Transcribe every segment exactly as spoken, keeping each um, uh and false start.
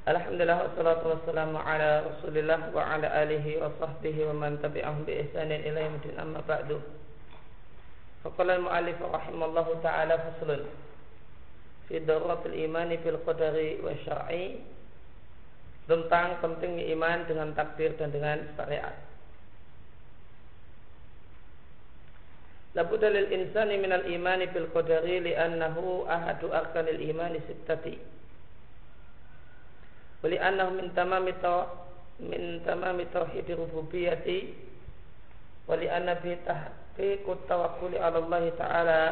Alhamdulillah wassalatu wassalamu ala Rasulillah wa ala alihi wa sahbihi wa man tabi'ahum bi ihsanin ila yaumil amma ba'du. Faqala al-mu'allif rahimallahu ta'ala faslun fi daruratil imani bil qadari wa syar'i, tentang pentingnya iman dengan takdir dan dengan syariat. La budda lil insani minal imani bil qadari li'annahu ahadu arkanil imani sittati. Wali annahu min tamami min tamami tauhid rububiyyati wali anna bi tahqiqut tawakkuli 'ala Allah ta'ala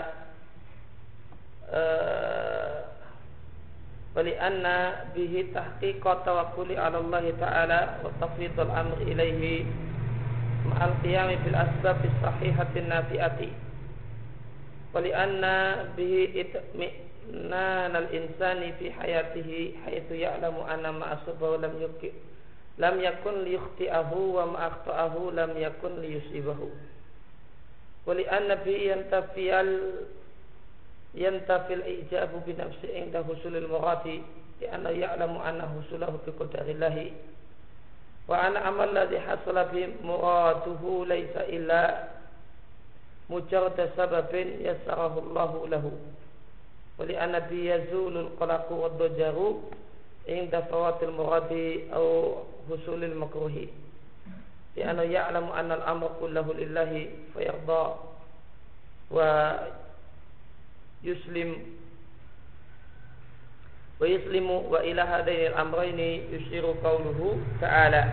wali anna bihi tahqiqut tawakkuli 'ala Allah ta'ala wa tafwidul amri ilaihi ma'al qiyami bil asbab as-sahihati nafi'ati wali anna bihi itmi Nan al-insani fi hayatihi haitsu ya'lamu anna ma asabahu lam yuki lam yakun liyukhti'ahu wa ma akhta'ahu lam yakun liyusibahu. Wa li anna bi yantafiyal yantafil ijabu bi nafsi inda husulil muradi li anna ya'lamu anna husulahu bi qadarillahi wa anna amal ladzi hasala bi muraduhu laysa illa mujarrad sababin yassarahu Allahu lahu. Wali anabi yazulul qalaqu wad-dajaru inda fawatil muradi aw husulil makruhi li anna ya'lamu anna al-amra kulluhu lillahi fayarda wa yuslim wa yuslimu wa ila hadaini al-amrayni yushiru qawluhu ta'ala.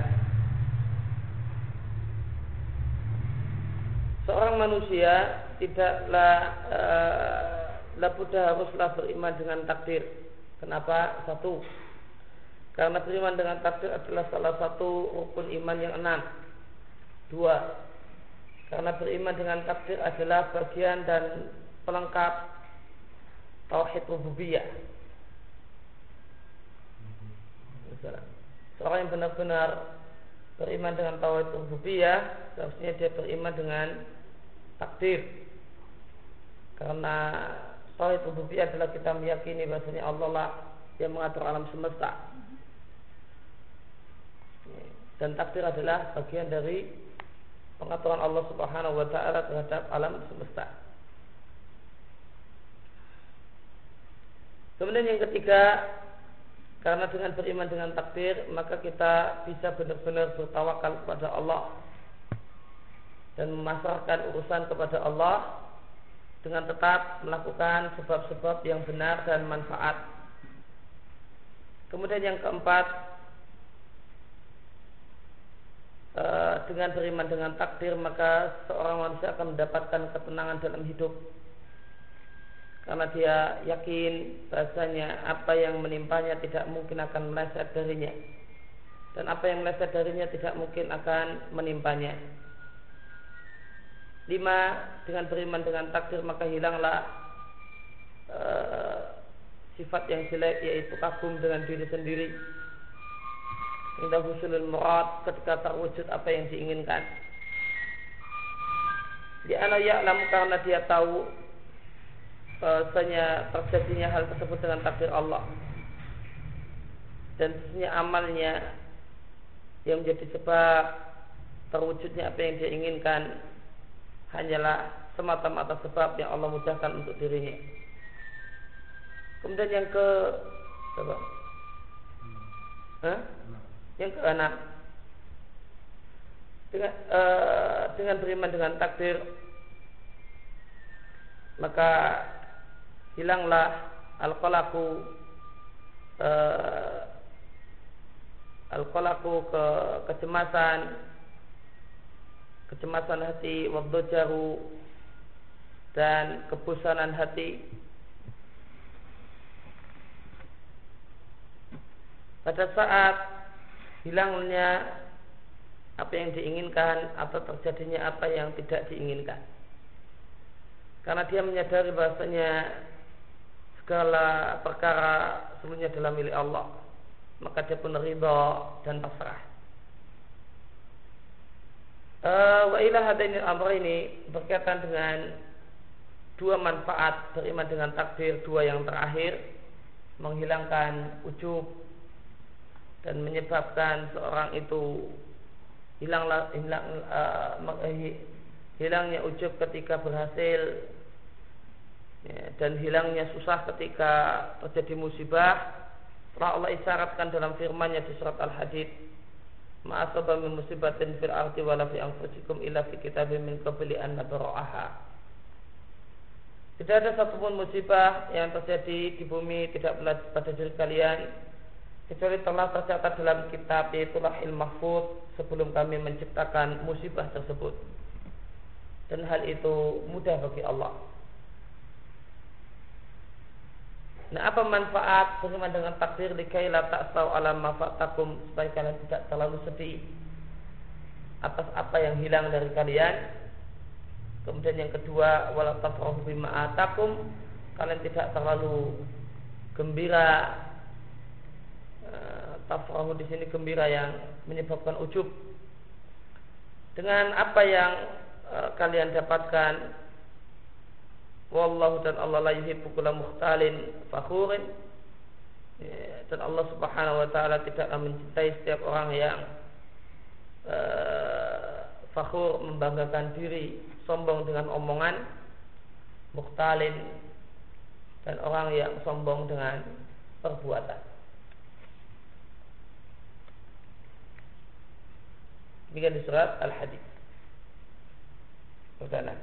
Seorang manusia tidaklah uh, Labuda haruslah beriman dengan takdir. Kenapa? Satu, karena beriman dengan takdir adalah salah satu rukun iman yang enam. Dua, karena beriman dengan takdir adalah bagian dan pelengkap tauhid rububiyah. Seorang yang benar-benar beriman dengan tauhid rububiyah, seharusnya dia beriman dengan takdir. Karena tauhid rububiyah adalah kita meyakini bahasanya Allah lah yang mengatur alam semesta, dan takdir adalah bagian dari pengaturan Allah Subhanahu wa ta'ala terhadap alam semesta. Kemudian yang ketiga, karena dengan beriman dengan takdir maka kita bisa benar-benar bertawakal kepada Allah dan memasrahkan urusan kepada Allah dengan tetap melakukan sebab-sebab yang benar dan manfaat. Kemudian yang keempat, dengan beriman dengan takdir maka seorang manusia akan mendapatkan ketenangan dalam hidup, karena dia yakin bahasanya apa yang menimpanya tidak mungkin akan meleset darinya, dan apa yang meleset darinya tidak mungkin akan menimpanya. Lima, dengan beriman dengan takdir maka hilanglah uh, sifat yang jelek, yaitu kagum dengan diri sendiri. Indah husulul murad, ketika terwujud apa yang diinginkan. Dia ana ya'lamu, karena dia tahu bahasanya terjadinya hal tersebut dengan takdir Allah, dan sesungguhnya amalnya yang menjadi sebab terwujudnya apa yang dia inginkan hanyalah semata-mata sebab yang Allah mudahkan untuk dirinya. Kemudian yang ke apa? Hah? Yang keenam, dengan uh, dengan beriman dengan takdir maka hilanglah al-qalaqu uh, al-qalaqu ke kecemasan kecemasan hati, waddajaru, dan kebosanan hati. Pada saat hilangnya apa yang diinginkan atau terjadinya apa yang tidak diinginkan, karena dia menyadari bahasanya segala perkara semuanya adalah milik Allah, maka dia pun ridha dan pasrah. Uh, wa ila hadainil amrayni, berkaitan dengan dua manfaat beriman dengan takdir, dua yang terakhir, menghilangkan ujub dan menyebabkan seorang itu hilang hilang uh, hilangnya ujub ketika berhasil, ya, dan hilangnya susah ketika terjadi musibah, telah Allah isyaratkan dalam firman-Nya di surat Al-Hadid, ma'asaba min musibatin fil ardi wala fi anfusikum illa fi kitabim min qabli an nabra'aha. Tidak ada satupun musibah yang terjadi di bumi, tidak pula pada diri kalian, kecuali telah tercatat dalam kitab, yaitu Lauhul Mahfuz, sebelum kami menciptakan musibah tersebut. Dan hal itu mudah bagi Allah. Nah, apa manfaat beriman dengan takdir? Likai la ta'sau ala ma fatakum, supaya kalian tidak terlalu sedih atas apa yang hilang dari kalian. Kemudian yang kedua, wala tafrahu bima atakum, kalian tidak terlalu gembira. Tafrahu di sini gembira yang menyebabkan ujub dengan apa yang uh, kalian dapatkan. Wallahu, dan Allah la yuhibbu kulla mukhtalin fakhurin, ya, dan Allah Subhanahu wa taala tidaklah mencintai setiap orang yang uh, fakhur, membanggakan diri, sombong dengan omongan, mukhtalin, dan orang yang sombong dengan perbuatan. Demikian di surat Al-Hadid. Pertanyaan.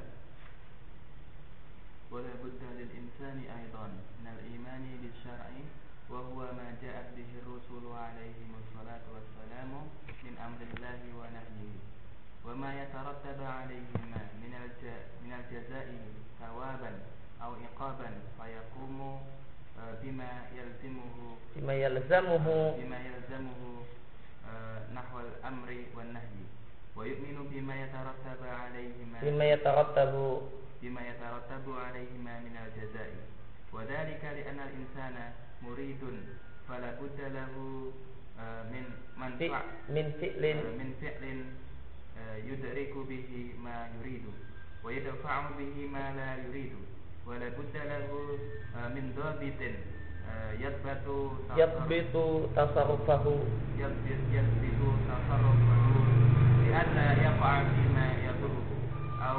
ولا بد للإنسان أيضا من الإيمان بالشرع وهو ما جاءت به الرسل عليهم الصلاة والسلام من أمر الله ونهيه وما يترتب عليهما من من الجزاء ثوابا أو عقابا فيقوم بما يلزمه بما يلزمه بما يلزمه نحو الأمر والنهي ويؤمن بما يترتب عليهما بما يترتب بما يترتب عليهما من الجزاء وذلك لأن الإنسان مريد فلا بد له من منفع من فعل من فعل يدرك به ما يريد ويدفع به ما لا يريد ولا بد له من ضابط يضبط يضبط تصرفه يضبط يضبط تصرفه لئلا يقع فيما يضره أو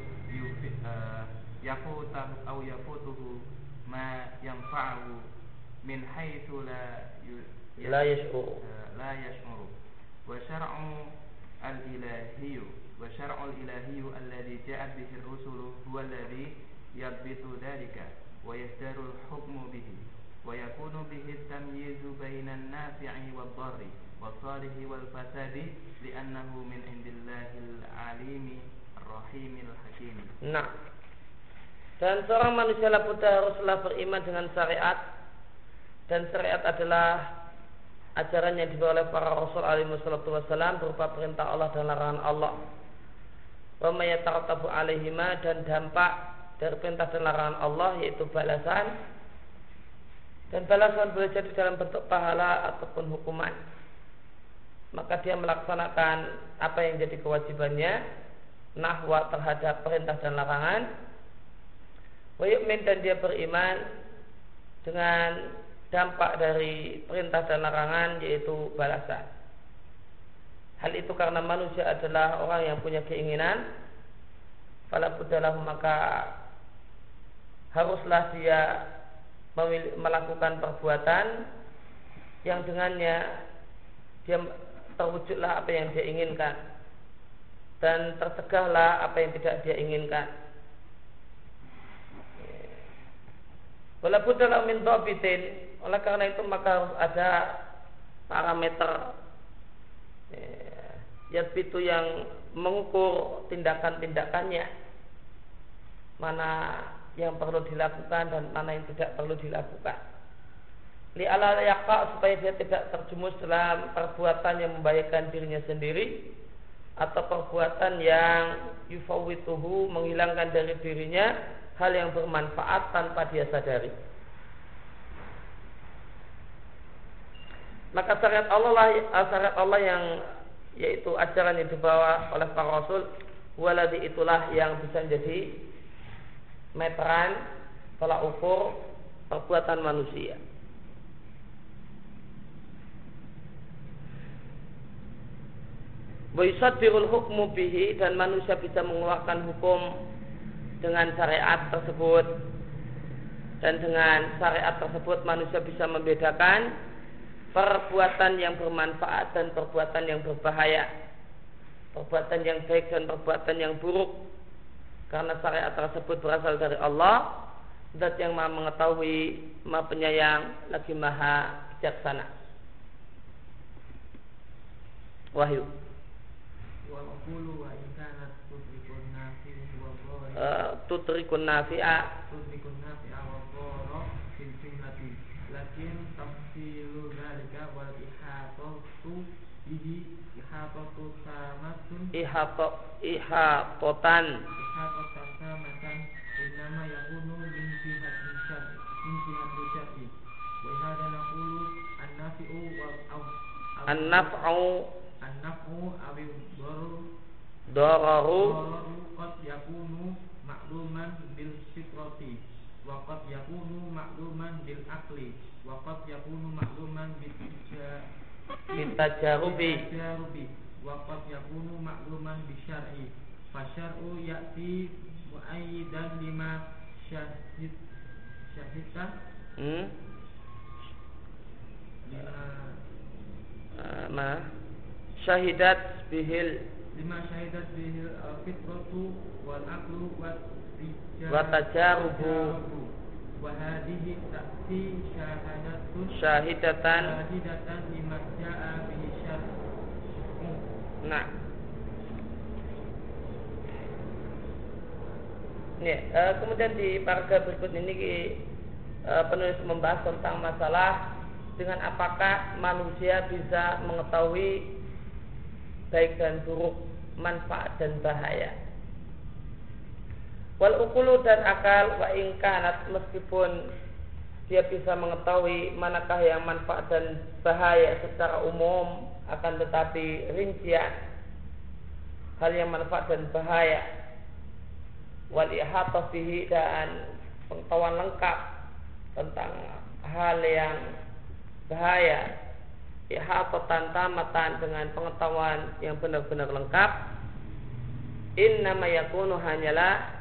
يفوته أو يفوته ما ينفعه من حيث لا لا يشعر لا يشعر وشرع الإلهي وشرع الإلهي الذي جاءت به الرسل هو الذي يضبط ذلك ويصدر الحكم به ويكون به التمييز بين النافع والضار والصالح والفساد لأنه من عند الله العليم الرحيم الحكيم. Nah, dan seorang manusia buddha haruslah beriman dengan syariat, dan syariat adalah ajaran yang dibawa oleh para rasul alaihi wassalatu wassalam berupa perintah Allah dan larangan Allah. Wa ma yatarattabu alaihima, dan dampak dari perintah dan larangan Allah yaitu balasan, dan balasan boleh jadi dalam bentuk pahala ataupun hukuman. Maka dia melaksanakan apa yang jadi kewajibannya nahwa terhadap perintah dan larangan. Wa yu'min, dan dia beriman dengan dampak dari perintah dan larangan yaitu balasan. Hal itu karena manusia adalah orang yang punya keinginan, fala buddalah, maka haruslah dia memilih, melakukan perbuatan yang dengannya dia terwujudlah apa yang dia inginkan dan tercegahlah apa yang tidak dia inginkan. Wala buddalah min dhabitin, oleh karena itu maka harus ada parameter ya, itu yang mengukur tindakan-tindakannya, mana yang perlu dilakukan dan mana yang tidak perlu dilakukan. Li ala yaqa, supaya dia tidak terjumus dalam perbuatan yang membahayakan dirinya sendiri atau perbuatan yang yufawwituhu, menghilangkan dari dirinya hal yang bermanfaat tanpa dia sadari. Maka syariat Allah lah, syariat Allah yang yaitu ajaran yang dibawa oleh para rasul, waladi itulah yang bisa menjadi meteran tolak ukur perbuatan manusia. wa yusaddirul hukmu bihi, dan manusia bisa mengeluarkan hukum dengan syariat tersebut, dan dengan syariat tersebut manusia bisa membedakan perbuatan yang bermanfaat dan perbuatan yang berbahaya, perbuatan yang baik dan perbuatan yang buruk, karena syariat tersebut berasal dari Allah, Zat yang Maha mengetahui, Maha penyayang, lagi Maha bijaksana. Wahyu. Wa aqulu wa in kanat tutrikun nafi'a wa dhari. Uh, tutrikun nafi'a. Tutrikun nafi'a wa dhara fil jumlati. Lakin tafsilu dzalika wal ihatatu bihi ihatatu tamatun. Ihato ihatotan. Ihatatan tamatan innama yakunu min jihatin syar'i. Min jihatin syar'i. Wa hadha naqulu an-nafi'u wal aw. An-naf'u An-naf'u awi daru dararu qad yakunu ma'luman bil fitrati wa qad yakunu ma'luman bil aqli wa qad yakunu ma'luman bil tajarubi wa qad yakunu ma'luman bil syar'i fa syar'u ya'ti mu'ayyidan lima syahid syahidta hmm lima uh, ma syahidat bihil lima syahidat bihil fitratu wal aqlu wa tajarubu wa hadhihi ta'ti syahadatun syahidatan syahidatan lima ja'a bihi syar'u. Nah, ini uh, kemudian di paragraf berikut ini uh, penulis membahas tentang masalah dengan apakah manusia bisa mengetahui baik dan buruk, manfaat dan bahaya. Wal ukulu dan akal wa in kanat, meskipun dia bisa mengetahui manakah yang manfaat dan bahaya secara umum, akan tetapi rincian hal yang manfaat dan bahaya, wal ihatah bihi, dan pengetahuan lengkap tentang hal yang bahaya, ihatatan tamatan, dengan pengetahuan yang benar-benar lengkap, innama yakunu, hanyalah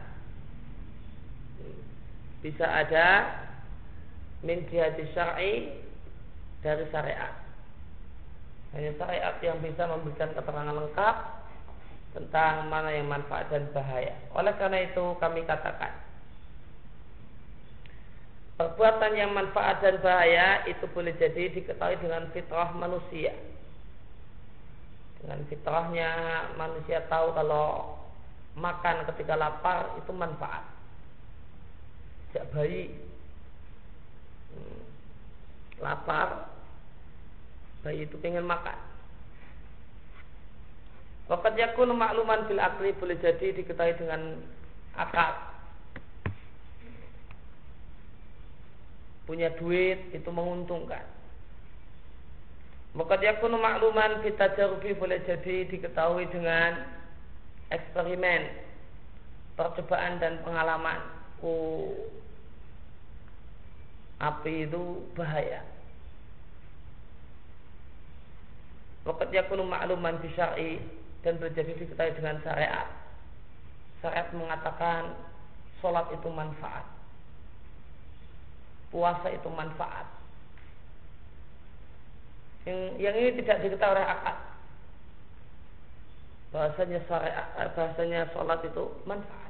bisa ada min jihati syar'i, dari syariat. Hanya syariat yang bisa memberikan keterangan lengkap tentang mana yang manfaat dan bahaya. Oleh karena itu kami katakan, perbuatan yang manfaat dan bahaya itu boleh jadi diketahui dengan fitrah manusia. Dengan fitrahnya manusia tahu kalau makan ketika lapar itu manfaat. Sejak bayi hmm, lapar, bayi itu pengen makan. Waqad yakunu ma'luman bil aqli, boleh jadi diketahui dengan akal. Punya duit itu menguntungkan. Waqad yakunu ma'luman bil tajarubi, boleh jadi diketahui dengan eksperimen, percobaan dan pengalaman. Oh, api itu bahaya. Waqad yakunu ma'luman bi syar'i, dan boleh jadi diketahui dengan syariat. Syariat mengatakan sholat itu manfaat, puasa itu manfaat. Yang, yang ini tidak diketahui oleh akal. Bahasanya syariat, bahasanya sholat itu manfaat.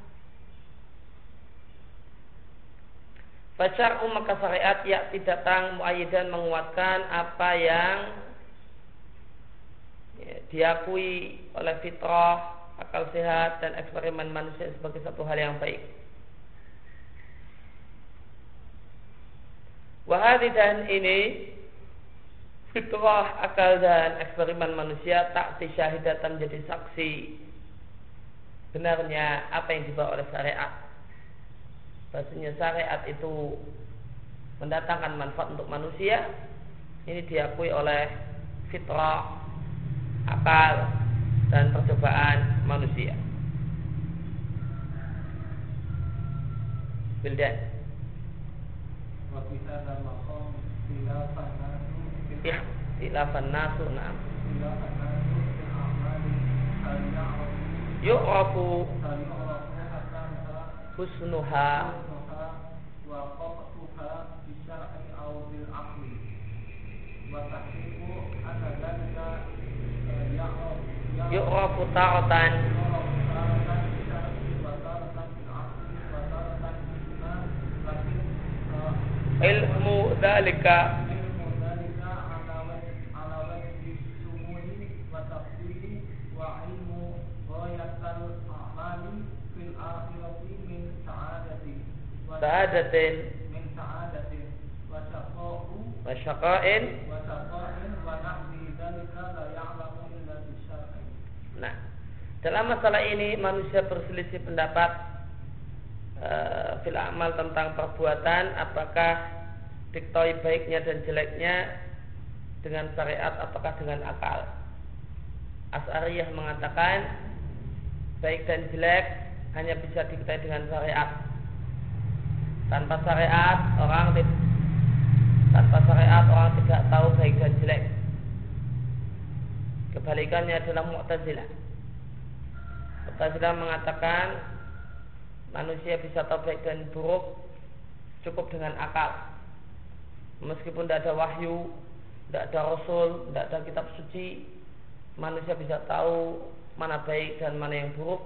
Fasyar'u, maka syariat yakti datang muayyidan, menguatkan apa yang ya, diakui oleh fitrah, akal sehat dan eksperimen manusia sebagai satu hal yang baik. Wahadi, dan ini fitrah, akal dan eksperimen manusia tak disyahidatan, menjadi saksi benarnya apa yang dibawa oleh syariat. Bahasanya syariat itu mendatangkan manfaat untuk manusia, ini diakui oleh fitrah, akal dan percobaan manusia. Bildan. Wa fi hadzal maqam khilafan nasu Khilafan nasu, na'am. khilafan nasu fil a'mali yu'rafu husnuha yu'rafu ta'atan ilmu dzalika sa'adatin min sa'adatin wa syaqa'u wa syaqa'in wa syaqa'in wa nahwi dzalika la ya'lamu illa bisyar'i. Nah, dalam masalah ini manusia berselisih pendapat uh, fil amal tentang perbuatan, apakah diketahui baiknya dan jeleknya dengan syariat ataukah dengan akal. Asy'ariyah mengatakan baik dan jelek hanya bisa diketahui dengan syariat. Tanpa syariat orang tanpa syariat orang tidak tahu baik dan jelek. Kebalikannya adalah Mu'tazilah. Mu'tazilah mengatakan manusia bisa tahu baik dan buruk cukup dengan akal. Meskipun tidak ada wahyu, tidak ada rasul, tidak ada kitab suci, manusia bisa tahu mana baik dan mana yang buruk.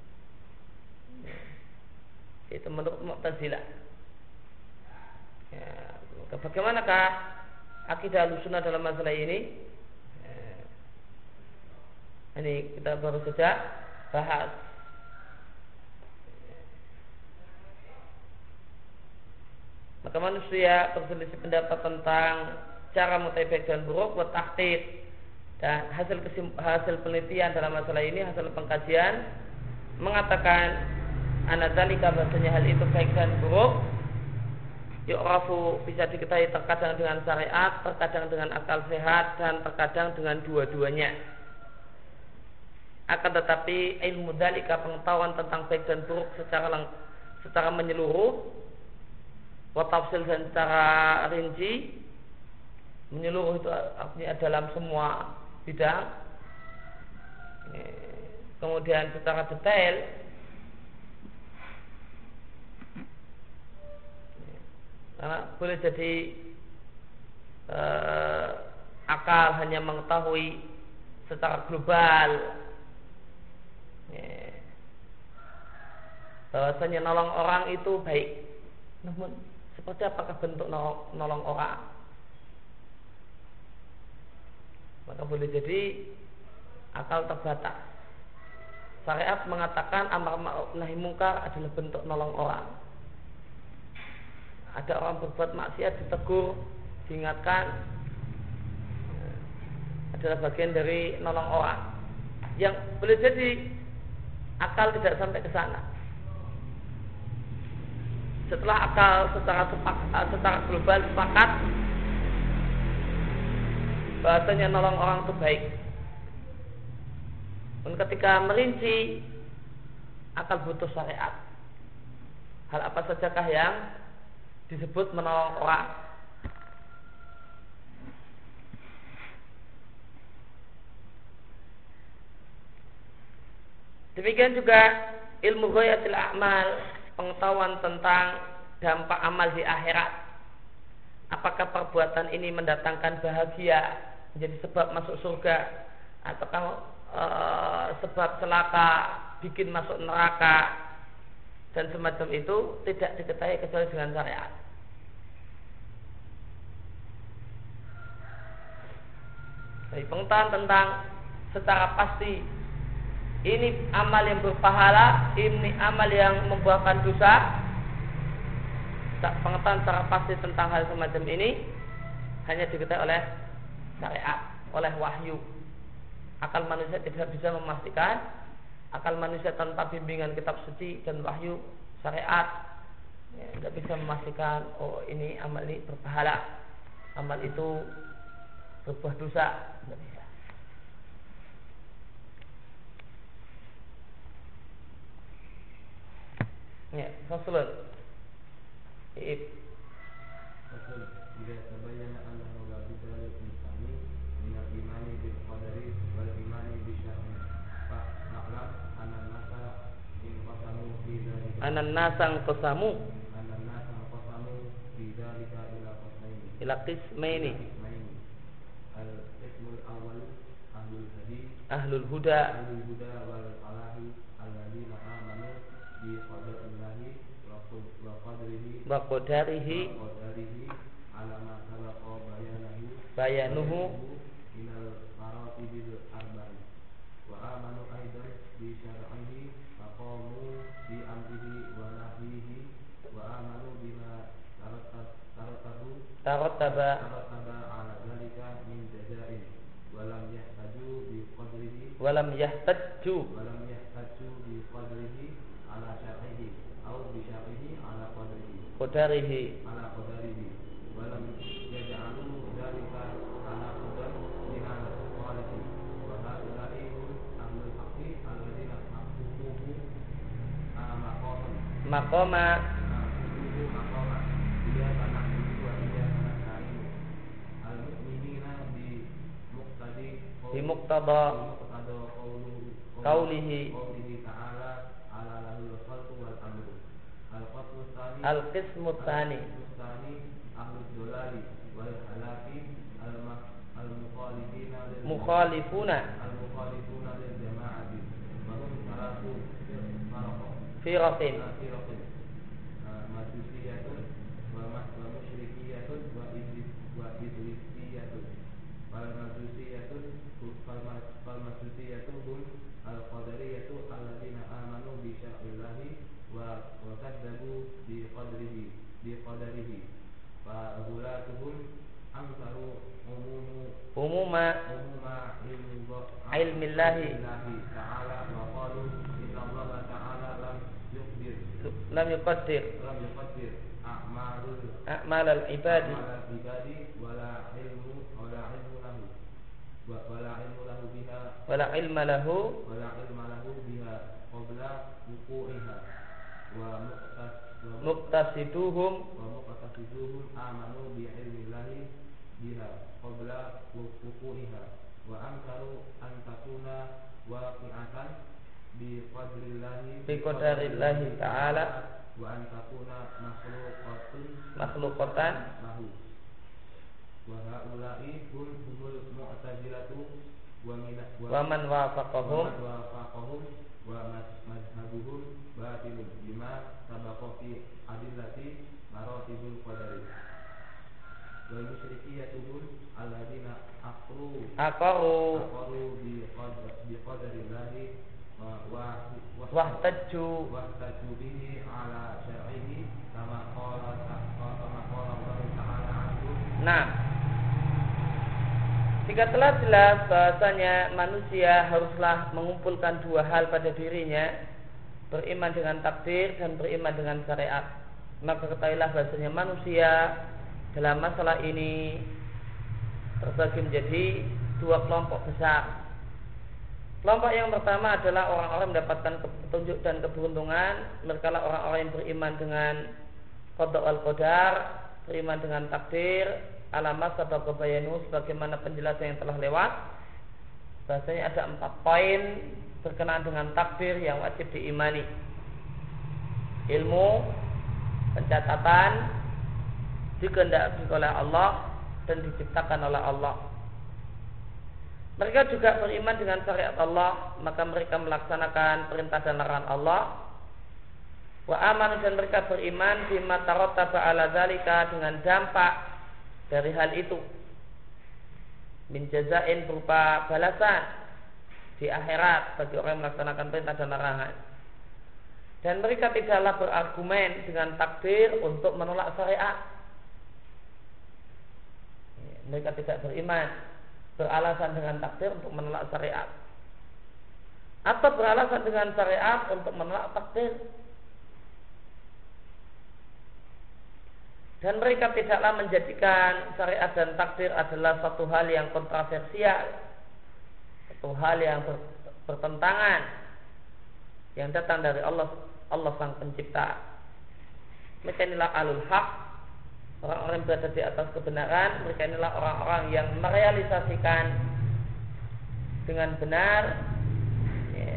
Itu menurut Mu'tazilah. Ya, bagaimanakah akidah Ahlussunnah dalam masalah ini? Ya, ini kita baru saja bahas. Maka manusia berselisih pendapat tentang cara mengetahui baik dan buruk, wa tahqiq, dan hasil kesim, hasil penelitian dalam masalah ini, hasil pengkajian mengatakan anadzalika, bahasanya hal itu baik dan buruk yu'rafu bisa diketahui terkadang dengan syariat, terkadang dengan akal sehat, dan terkadang dengan dua-duanya. Akan tetapi ilmu dzalika, pengetahuan tentang baik dan buruk secara lang- secara menyeluruh, wa tafsil, dan secara rinci. Menyeluruh itu artinya dalam semua bidang. Kemudian secara detail, karena boleh jadi eh, akal hanya mengetahui secara global ya, bahwasanya nolong orang itu baik. Namun seperti apakah bentuk nolong, nolong orang? Maka boleh jadi akal terbatas. Syariat mengatakan amar ma'ruf nahi mungkar adalah bentuk nolong orang. Ada orang berbuat maksiat ditegur, diingatkan, adalah bagian dari nolong orang. Yang boleh jadi akal tidak sampai ke sana. Setelah akal secara sepak, secara global sepakat bahasanya nolong orang itu baik. Dan ketika merinci, akal butuh syariat. Hal apa sajakah yang disebut menolong orang? Demikian juga ilmu ghayatil a'mal, pengetahuan tentang dampak amal di akhirat. Apakah perbuatan ini mendatangkan bahagia, menjadi sebab masuk surga, ataukah e, sebab celaka, bikin masuk neraka, dan semacam itu tidak diketahui kecuali dengan syariat. Jadi pengetahuan tentang secara pasti ini amal yang berpahala, ini amal yang membuahkan dosa. Pengetahuan secara pasti tentang hal semacam ini hanya diketahui oleh syariat, oleh wahyu. Akal manusia tidak bisa memastikan. Akal manusia tanpa bimbingan kitab suci dan wahyu syariat ya, tidak bisa memastikan oh ini amal ini berpahala, amal itu berbuah dosa. Tidak bisa. Ya, faslun. Iib. Faslun. Jika tabayyana annahu la budda lil insani min al-imani bil qadari wal imani bi syar'i Fa'lam anan nasa in qasamu fi dzalika anan nasang qasamu anan nasa qasamu fi dzalika ila qasmaini ila qismaini qismaini al-qismul awwal ahlul hadis ahlul huda ahlul huda wal falahi alladzina amanu bi qadarillahi wa qad- wa qadrihi wa qadarihi wa qadarihi ala ma sabaqa bayanahu bayanuhu minal maratibil arba'i wa amanu aidan bi syar'ihi faqamu bi amrihi wa nahyihi wa amanu bima taratab taratabu tarattaba tarataba ala dzalika min jazaa'in wa lam yahtaju bi qadrihi walam yahtajju wa lam yahtaju bi qadrihi ala syar'ihi aw bi syar'ihi ala qadrihi qadarihi ala qadarihi wa lam yaj'alu dzalika tanaqudan minal quality wa haula'i hum ahlul haqqi alladzina haqqquhu maqaman maqama haqqquhu maqaman dia tanah wa dia tanah kain al-mu'minina bi muqtadi bi muqtada muqtada qawluhu qawlihi qawlihi ta'ala ala lahul khalqu wal amru al-qasmu tsani al-qismu tsani Mustani ahlul dolali wal halaki al-mukhalifina lil mukhalifuna al-mukhalifuna lil jama'ati wa hum salatu firqa firaqin firqin majusiyatun wa ma- wa musyrikiyatun wa iblis wa iblisiyatun wal majusiyatun fal ma- fal majusiyatun hum al-qadariyatu alladzina amanu bi syar'illahi wa wa kadzabu bi qadrihi bi qadarihi fa hulatuhum amsalu umumu umuma umuma ilmu ilmillahi Ilmillahi ta'ala wa qalu inna allaha ta'ala lam yuqdir lam yuqaddir lam yuqaddir a'malul a'mal al-ibadi a'malal ibadi wala ilmu wala ilmu lahu wa wala ilmu lahu biha wala ilma lahu wala ilma lahu biha qabla wuqu'iha wa muqtas wa muqtasiduhum wa muqtasiduhum amanu bi ilmillahi biha qabla wuqu'iha wa ankaru an takuna waqi'atan bi qadrillahi bi qadarillahi ta'ala wa an takuna makhluqatun makhluqatan lahu wa haula'i hum humul mu'tazilatu wa min wa man wafaqahum wa faqahum wa madhhabuhum batilun bima sabaqa fi adillati maratibul qadari wal musyrikiyatuhum alladzina aqru aqaru aqru bi qadar bi qadarillahi wa wa wahtajju wahtaju bihi ala syar'ihi kama qala kama qala Allah ta'ala anhu. Nah, jika telah jelas bahasanya manusia haruslah mengumpulkan dua hal pada dirinya, beriman dengan takdir dan beriman dengan syariat, maka ketahuilah bahasanya manusia dalam masalah ini terbagi menjadi dua kelompok besar. Kelompok yang pertama adalah orang-orang mendapatkan petunjuk dan keberuntungan. Mereka lah orang-orang yang beriman dengan qada wal qadar, beriman dengan takdir, alamat sabab bayanu, sebagaimana penjelasan yang telah lewat. Bahasanya ada empat poin berkenaan dengan takdir yang wajib diimani: ilmu, pencatatan, dikehendaki oleh Allah dan diciptakan oleh Allah. Mereka juga beriman dengan syariat Allah, maka mereka melaksanakan perintah dan larangan Allah. Wa amanu, dan mereka beriman bima tarattaba ala dzalika, dengan dampak dari hal itu, min jazain, berupa balasan di akhirat bagi orang yang melaksanakan perintah dan larangan. Dan mereka tidaklah berargumen dengan takdir untuk menolak syariat. Mereka tidak beriman beralasan dengan takdir untuk menolak syariat, atau beralasan dengan syariat untuk menolak takdir. Dan mereka tidaklah menjadikan syariat dan takdir adalah satu hal yang kontroversial, satu hal yang ber, bertentangan, yang datang dari Allah, Allah Sang Pencipta. Mereka inilah alul haq, orang-orang yang berada di atas kebenaran. Mereka inilah orang-orang yang merealisasikan dengan benar ya,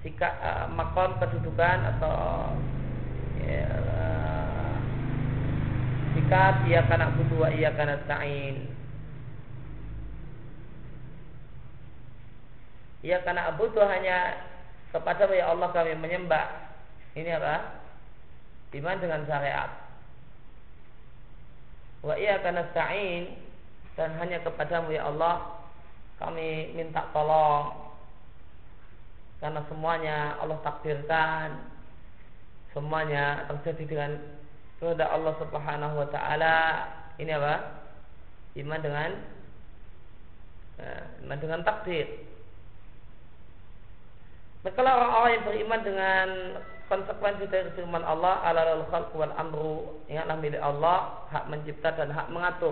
sikap uh, makom kedudukan atau ya, uh, sikap iyyaka na'budu wa iyyaka nasta'in. Iyyaka na'budu hanya kepada ya Allah kami menyembah. Ini apa? Iman dengan syariat. Wa iyyaka nasta'in, dan hanya kepadamu ya Allah kami minta tolong. Karena semuanya Allah takdirkan, semuanya terjadi dengan kehendak Allah Subhanahu wa taala. Ini apa? Iman dengan ya, iman dengan takdir. Maka orang-orang yang beriman dengan konsekuensi dari firman Allah, alalul khalq wal amru, ingatlah milik Allah, hak mencipta dan hak mengatur.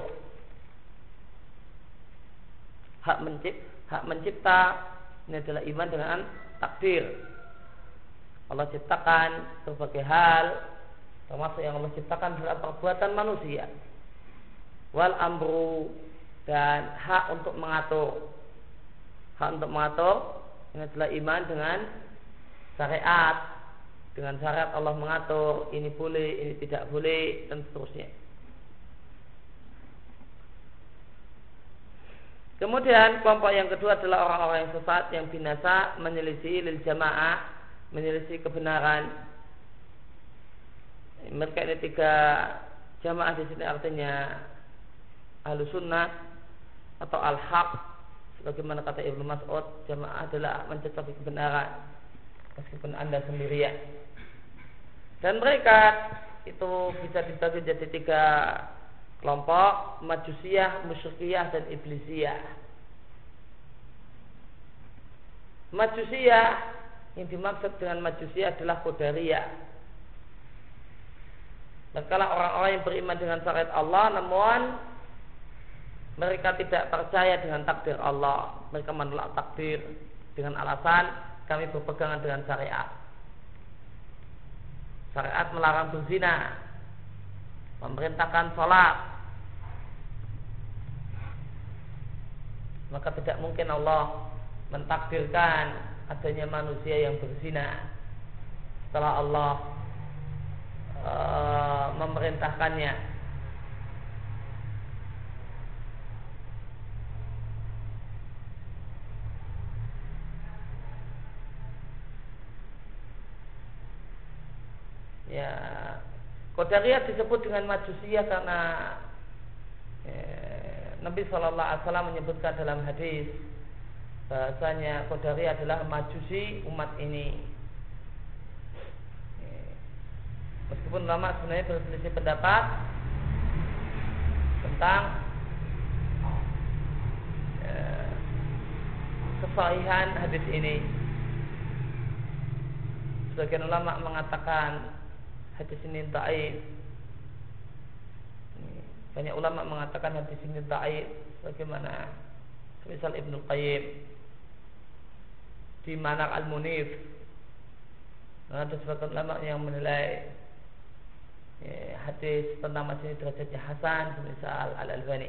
Hak mencipta, hak mencipta ini adalah iman dengan takdir. Allah ciptakan berbagai hal, termasuk yang Allah ciptakan adalah perbuatan manusia. Wal amru, dan hak untuk mengatur. Hak untuk mengatur ini adalah iman dengan syariat. Dengan syarat Allah mengatur ini boleh, ini tidak boleh, dan seterusnya. Kemudian kelompok yang kedua adalah orang-orang yang sesat, yang binasa, menyelisih lil jamaah, menyelisih kebenaran. Mereka ini tiga jamaah di sini artinya ahlus sunnah atau al-haq, sebagaimana kata Ibnu Mas'ud, jamaah adalah mencocoki kebenaran meskipun anda sendirian. Dan mereka itu bisa dibagi jadi tiga kelompok: Majusiyah, Musyrikiyah, dan Iblisiyah. Majusiyah, yang dimaksud dengan Majusiyah adalah Qadariyah. Dan kalau orang-orang yang beriman dengan syariat Allah, namun mereka tidak percaya dengan takdir Allah, mereka menolak takdir dengan alasan kami berpegangan dengan syariat. Syariat melarang berzina, memerintahkan sholat, maka tidak mungkin Allah mentakdirkan adanya manusia yang berzina setelah Allah e, memerintahkannya. Ya, Qadariyah disebut dengan Majusiyah karena ya, Nabi Shallallahu Alaihi Wasallam menyebutkan dalam hadis bahasanya Qadariyah adalah Majusi umat ini. Ya, meskipun ulama sebenarnya berselisih pendapat tentang ya, kesahihan hadis ini. Sebagian ulama mengatakan hadis ini dhaif. Banyak ulama mengatakan hadis ini dhaif, bagaimana misal Ibnu Qayyim di Manar Al-Munif. Nah, ada sebagian ulama yang menilai ya, hadis tentang masalah derajatnya hasan, misal Al-Albani.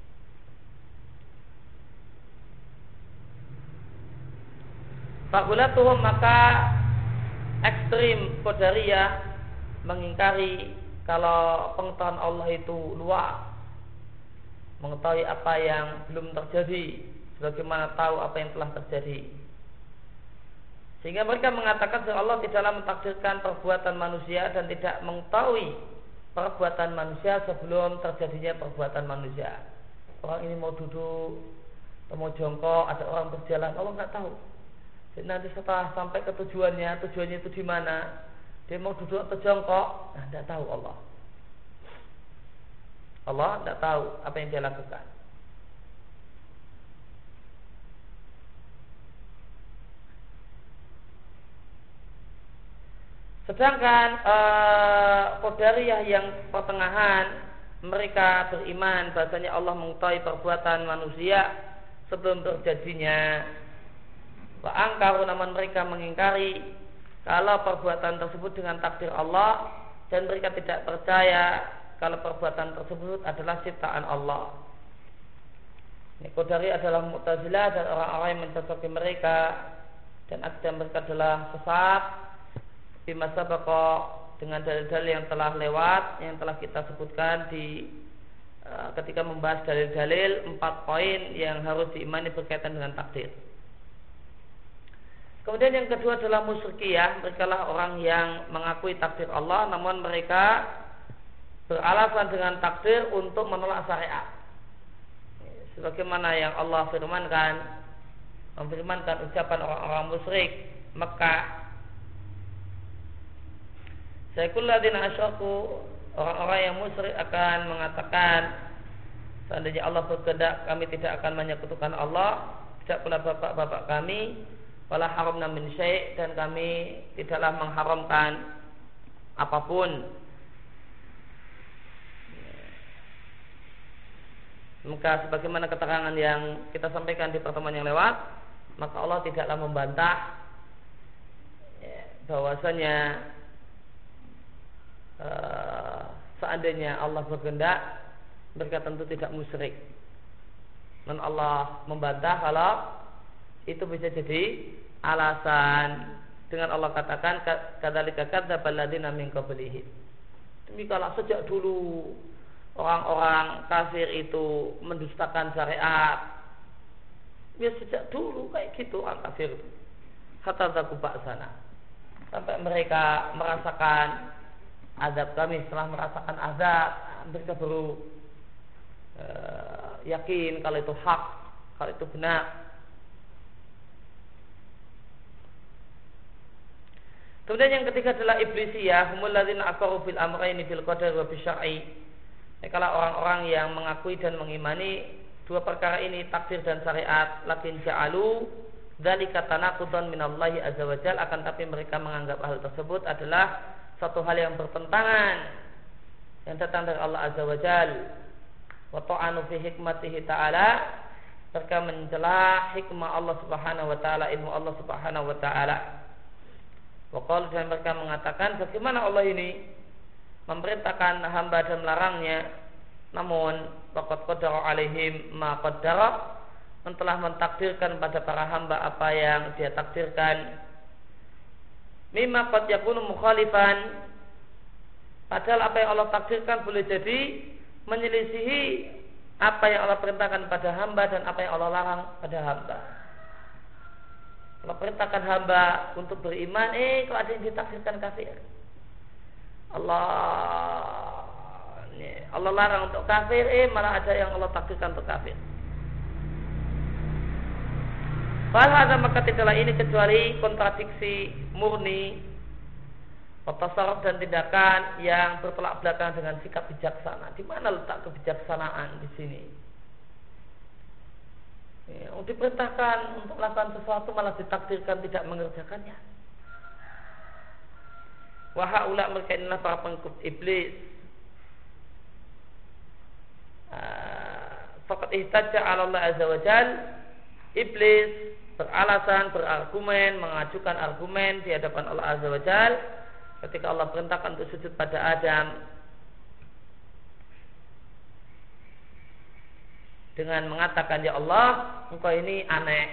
Fa'ulatuhum, maka ekstrim Qadariyah mengingkari kalau pengetahuan Allah itu luas, mengetahui apa yang belum terjadi sebagaimana tahu apa yang telah terjadi, sehingga mereka mengatakan bahwa Allah tidaklah mentakdirkan perbuatan manusia dan tidak mengetahui perbuatan manusia sebelum terjadinya perbuatan manusia. Orang ini mau duduk atau mau jongkok, ada orang berjalan, Allah nggak tahu. Jadi nanti setelah sampai ke tujuannya, tujuannya itu di mana, dia mau duduk atau jongkok, nah tidak tahu Allah. Allah tidak tahu apa yang dia lakukan. Sedangkan uh, Qadariyah yang pertengahan, mereka beriman bahasanya Allah mengetahui perbuatan manusia sebelum terjadinya. Wa angkaru, namun mereka mengingkari kalau perbuatan tersebut dengan takdir Allah, dan mereka tidak percaya kalau perbuatan tersebut adalah ciptaan Allah. Ini Qadariyah adalah Mu'tazilah dan orang-orang yang mencocoki mereka dan akidah mereka adalah sesat bima sabaqa, dengan dalil-dalil yang telah lewat, yang telah kita sebutkan di uh, ketika membahas dalil-dalil empat poin yang harus diimani berkaitan dengan takdir. Kemudian yang kedua adalah musyrikiyah. Mereka lah orang yang mengakui takdir Allah, namun mereka beralasan dengan takdir untuk menolak syariat. Sebagaimana yang Allah firmankan, memfirmankan ucapan orang-orang musyrik Mekah, Sayyidul ladzina asyraku, orang-orang yang musyrik akan mengatakan, seandainya Allah berkehendak kami tidak akan menyekutukan Allah, tidak pula bapak-bapak kami, wala haramna min syai', dan kami tidaklah mengharamkan apapun. Maka sebagaimana keterangan yang kita sampaikan di pertemuan yang lewat, maka Allah tidaklah membantah ya, bahwasanya uh, seandainya Allah berkehendak mereka tentu tidak musyrik. Dan Allah membantah kalau itu bisa jadi alasan, dengan Allah katakan kadzalika kadzdzabal ladzina min qablihim. Demikianlah sejak dulu orang-orang kafir itu mendustakan syariat. Ya sejak dulu kayak gitu orang kafir itu. Hatta zakuba sana. Sampai mereka merasakan azab kami, setelah merasakan azab mereka baru uh, yakin kalau itu hak, kalau itu benar. Kemudian yang ketiga adalah iblisiyah, humul ladzina aqarru fil amrayni fil qadar wa fil syar'i. Mereka lah orang-orang yang mengakui dan mengimani dua perkara ini, takdir dan syariat, lakin ja'alu dzalika tanaqudan minallahi azza wajal, akan tapi mereka menganggap hal tersebut adalah satu hal yang bertentangan yang datang dari Allah azza wajal. Wa ta'anu fi hikmatihi ta'ala, mereka mencela hikmah Allah subhanahu wa ta'ala, ilmu Allah subhanahu wa ta'ala. Wa qalu, dan mereka mengatakan, bagaimana Allah ini memerintahkan hamba dan melarangnya, namun faqad qaddara alaihim ma qaddara, telah mentakdirkan pada para hamba apa yang dia takdirkan, mimma qad yakunu mukhalifan, padahal apa yang Allah takdirkan boleh jadi menyelisihi apa yang Allah perintahkan pada hamba dan apa yang Allah larang pada hamba. Allah perintahkan hamba untuk beriman, eh kalau ada yang ditakdirkan kafir. Allah Allah larang untuk kafir, eh malah ada yang Allah takdirkan untuk kafir. Padahal maka tidaklah ini kecuali kontradiksi murni, tasarruf dan tindakan yang bertolak belakang dengan sikap bijaksana. Di mana letak kebijaksanaan di sini? Ya, diperintahkan untuk melakukan sesuatu malah ditakdirkan tidak mengerjakannya. Wahaula, mereka inilah para pengikut iblis. Faqad ihtajja 'ala Allah azza wa jalla, iblis beralasan, berargumen, mengajukan argumen di hadapan Allah azza wa jalla ketika Allah perintahkan untuk sujud pada Adam dengan mengatakan, ya Allah, engkau ini aneh.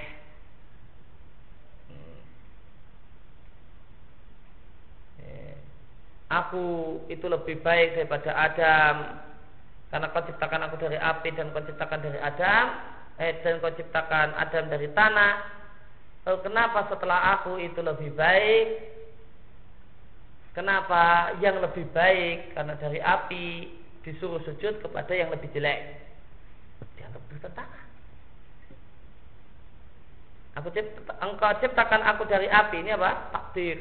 Aku itu lebih baik daripada Adam, karena kau ciptakan aku dari api dan kau ciptakan dari Adam, eh, dan kau ciptakan Adam dari tanah. Lalu kenapa setelah aku itu lebih baik? Kenapa yang lebih baik karena dari api disuruh sujud kepada yang lebih jelek? Dianggap bertentangan. Aku cipta, engkau ciptakan aku dari api, ini apa? Takdir.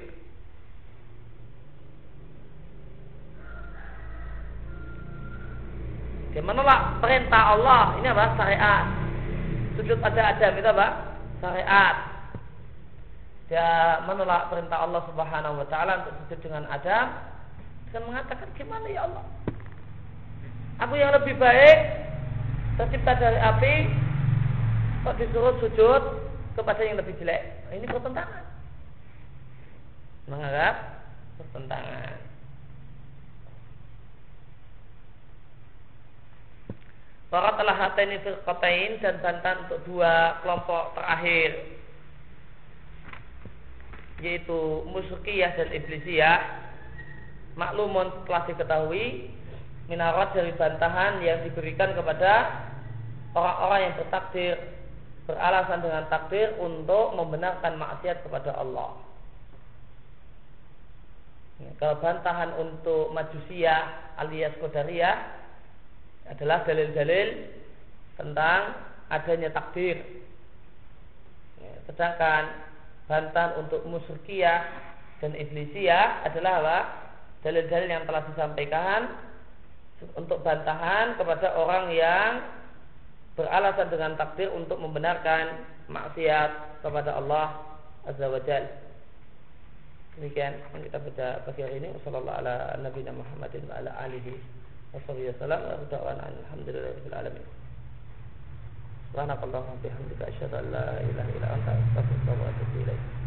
Dia menolak perintah Allah, ini apa? Syariat. Sujud pada Adam itu apa? Syariat. Dia menolak perintah Allah Subhanahu wa taala untuk sujud dengan Adam dan mengatakan, gimana ya Allah? Aku yang lebih baik tercipta dari api kok disuruh sujud kepada yang lebih jelek. Ini bertentangan. Menganggap bertentangan. Para telah hatani firqatain, dan bantahan untuk dua kelompok terakhir. yaitu musyrikyah dan iblisiyah, maklumun telah diketahui minarat dari bantahan yang diberikan kepada orang-orang yang bertakdir, beralasan dengan takdir untuk membenarkan maksiat kepada Allah. Ya, kalau bantahan untuk Majusiyah alias Qadariyah adalah dalil-dalil tentang adanya takdir. Ya, sedangkan bantahan untuk Musyrikiyah dan Iblisiyah adalah apa? Dalil-dalil yang telah disampaikan untuk bantahan kepada orang yang beralasan dengan takdir untuk membenarkan maksiat kepada Allah Azza wa Jalla. Demikian yang kita baca pagi hari ini. Wassallallahu ala nabiyina Muhammadin wa ala alihi washabihi wasallam. Wa da'wana alhamdulillahirabbil alamin. Subhanakallahumma wa bihamdika asyhadu an la ilaha illa anta astaghfiruka wa atubu ilaik.